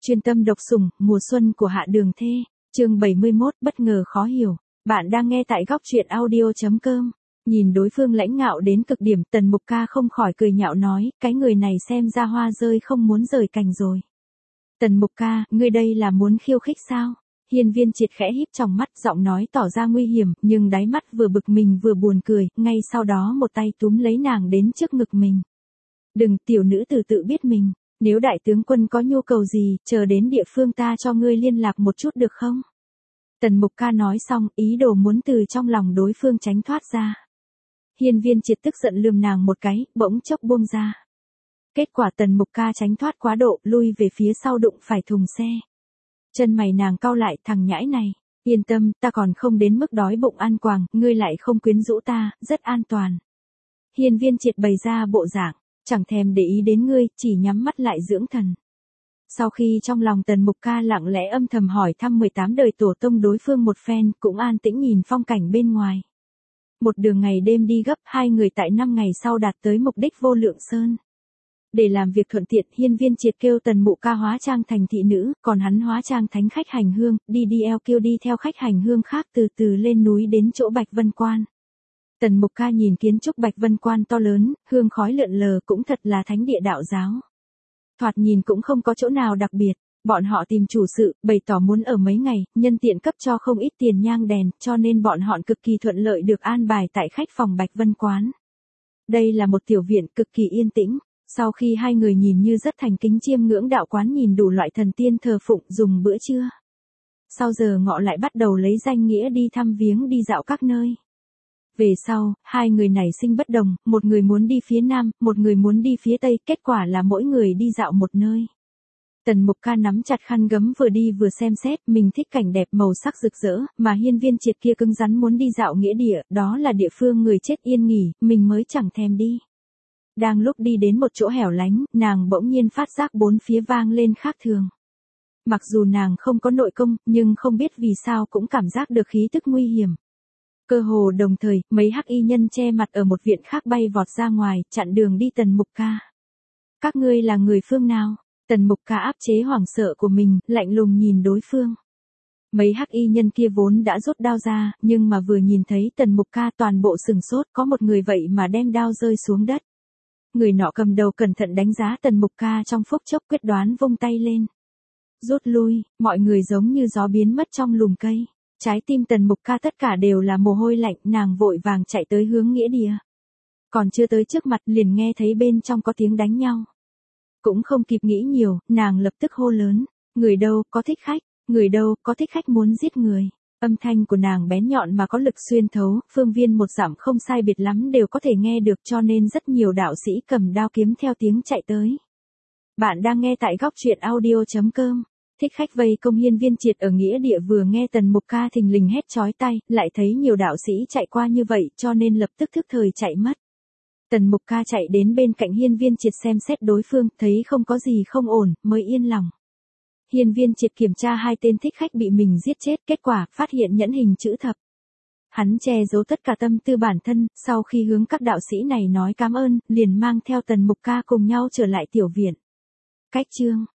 Chuyên tâm độc sủng, mùa xuân của Hạ Đường Thê, chương 71, bất ngờ khó hiểu. Bạn đang nghe tại góc truyện audio.com. Nhìn đối phương lãnh ngạo đến cực điểm, Tần Mục Ca không khỏi cười nhạo nói, cái người này xem ra hoa rơi không muốn rời cành rồi. Tần Mục Ca, ngươi đây là muốn khiêu khích sao? Hiên Viên Triệt khẽ híp tròng mắt, giọng nói tỏ ra nguy hiểm, nhưng đáy mắt vừa bực mình vừa buồn cười, ngay sau đó một tay túm lấy nàng đến trước ngực mình. Đừng, tiểu nữ tử tự biết mình. Nếu đại tướng quân có nhu cầu gì, chờ đến địa phương ta cho ngươi liên lạc một chút được không? Tần Mục Ca nói xong, ý đồ muốn từ trong lòng đối phương tránh thoát ra. Hiên Viên Triệt tức giận lườm nàng một cái, bỗng chốc buông ra. Kết quả Tần Mục Ca tránh thoát quá độ, lui về phía sau đụng phải thùng xe. Chân mày nàng cau lại, thằng nhãi này, yên tâm, ta còn không đến mức đói bụng ăn quàng, ngươi lại không quyến rũ ta, rất an toàn. Hiên Viên Triệt bày ra bộ dạng, chẳng thèm để ý đến ngươi, chỉ nhắm mắt lại dưỡng thần. Sau khi trong lòng Tần Mục Ca lặng lẽ âm thầm hỏi thăm 18 đời tổ tông đối phương một phen, cũng an tĩnh nhìn phong cảnh bên ngoài. Một đường ngày đêm đi gấp, hai người tại 5 ngày sau đạt tới mục đích Vô Lượng Sơn. Để làm việc thuận tiện, Hiên Viên Triệt kêu Tần Mục Ca hóa trang thành thị nữ, còn hắn hóa trang thánh khách hành hương, đi theo khách hành hương khác từ từ lên núi đến chỗ Bạch Vân Quan. Tần Mục Ca nhìn kiến trúc Bạch Vân Quan to lớn, hương khói lượn lờ, cũng thật là thánh địa đạo giáo. Thoạt nhìn cũng không có chỗ nào đặc biệt, bọn họ tìm chủ sự, bày tỏ muốn ở mấy ngày, nhân tiện cấp cho không ít tiền nhang đèn, cho nên bọn họ cực kỳ thuận lợi được an bài tại khách phòng Bạch Vân Quán. Đây là một tiểu viện cực kỳ yên tĩnh, sau khi hai người nhìn như rất thành kính chiêm ngưỡng đạo quán nhìn đủ loại thần tiên thờ phụng dùng bữa trưa. Sau giờ ngọ lại bắt đầu lấy danh nghĩa đi thăm viếng đi dạo các nơi. Về sau, hai người nảy sinh bất đồng, một người muốn đi phía nam, một người muốn đi phía tây, kết quả là mỗi người đi dạo một nơi. Tần Mục Ca nắm chặt khăn gấm vừa đi vừa xem xét, mình thích cảnh đẹp màu sắc rực rỡ, mà Hiên Viên Triệt kia cứng rắn muốn đi dạo nghĩa địa, đó là địa phương người chết yên nghỉ, mình mới chẳng thèm đi. Đang lúc đi đến một chỗ hẻo lánh, nàng bỗng nhiên phát giác bốn phía vang lên khác thường. Mặc dù nàng không có nội công, nhưng không biết vì sao cũng cảm giác được khí tức nguy hiểm. Cơ hồ đồng thời, mấy hắc y nhân che mặt ở một viện khác bay vọt ra ngoài, chặn đường đi Tần Mục Ca. Các ngươi là người phương nào? Tần Mục Ca áp chế hoảng sợ của mình, lạnh lùng nhìn đối phương. Mấy hắc y nhân kia vốn đã rút đao ra, nhưng mà vừa nhìn thấy Tần Mục Ca toàn bộ sừng sốt, có một người vậy mà đem đao rơi xuống đất. Người nọ cầm đầu cẩn thận đánh giá Tần Mục Ca trong phút chốc quyết đoán vung tay lên. Rút lui, mọi người giống như gió biến mất trong lùm cây. Trái tim Tần Mục Ca tất cả đều là mồ hôi lạnh, nàng vội vàng chạy tới hướng nghĩa địa. Còn chưa tới trước mặt liền nghe thấy bên trong có tiếng đánh nhau. Cũng không kịp nghĩ nhiều, nàng lập tức hô lớn. Người đâu, có thích khách, người đâu, có thích khách muốn giết người. Âm thanh của nàng bén nhọn mà có lực xuyên thấu, phương viên một dặm không sai biệt lắm đều có thể nghe được, cho nên rất nhiều đạo sĩ cầm đao kiếm theo tiếng chạy tới. Bạn đang nghe tại góc truyện audio.com. Thích khách vây công Hiên Viên Triệt ở nghĩa địa vừa nghe Tần Mục Ca thình lình hét chói tai, lại thấy nhiều đạo sĩ chạy qua như vậy, cho nên lập tức thức thời chạy mất. Tần Mục Ca chạy đến bên cạnh Hiên Viên Triệt xem xét đối phương, thấy không có gì không ổn, mới yên lòng. Hiên Viên Triệt kiểm tra hai tên thích khách bị mình giết chết, kết quả phát hiện nhẫn hình chữ thập. Hắn che giấu tất cả tâm tư bản thân, sau khi hướng các đạo sĩ này nói cảm ơn, liền mang theo Tần Mục Ca cùng nhau trở lại tiểu viện. Cách chương